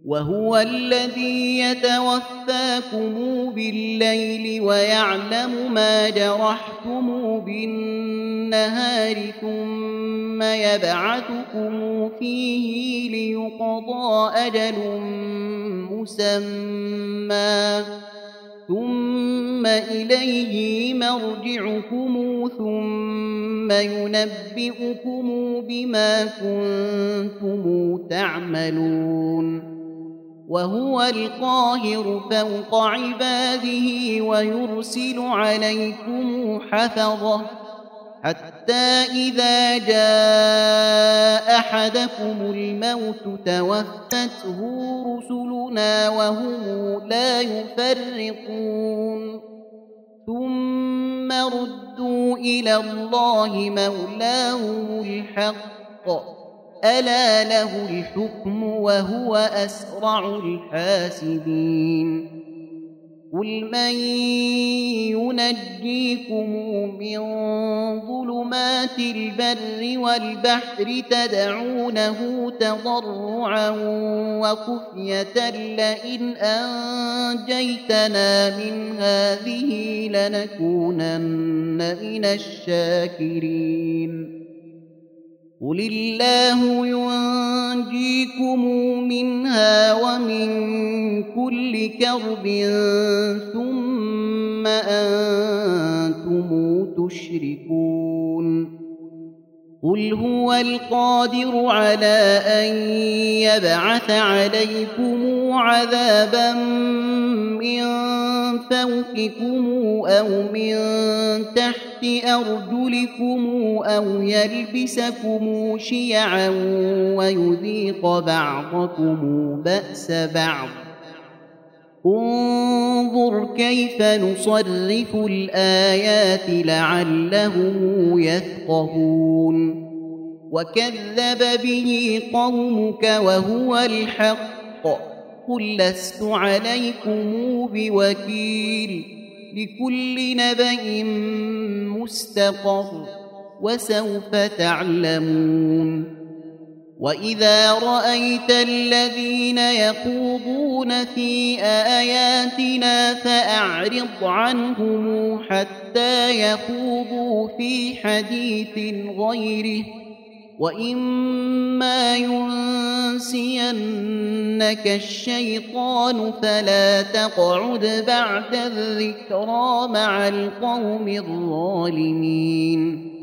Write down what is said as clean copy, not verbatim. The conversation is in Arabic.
وهو الذي يتوفاكم بالليل ويعلم ما جرحتم بالنهار ثم يبعثكم فيه ليقضى أجل مسمى ثم إليه مرجعكم ثم ينبئكم بما كنتم تعملون وهو القاهر فوق عباده ويرسل عليكم حفظة حتى إذا جاء أحدكم الموت توفته رسلنا وهم لا يفرقون ثم ردوا إلى الله مولاهم الحق ألا له الحكم وهو أسرع الحاسبين قل من ينجيكم من ظلمات البر والبحر تدعونه تضرعا وخفية لئن أنجيتنا من هذه لنكونن من الشاكرين قل الله ينجيكم منها ومن كل كرب ثم أنتم تشركون قل هو القادر على أن يبعث عليكم عذابا من فوقكم أو من تحت أرجلكم أو يلبسكم شيعا ويذيق بعضكم بأس بعض انظر كيف نصرف الآيات لعلهم يفقهون وكذب به قومك وهو الحق قل لست عليكم بوكيل لكل نبأ مستقر وسوف تعلمون وإذا رأيت الذين يخوضون في آياتنا فأعرض عنهم حتى يخوضوا في حديث غيره وإما ينسينك الشيطان فلا تقعد بعد الذكرى مع القوم الظالمين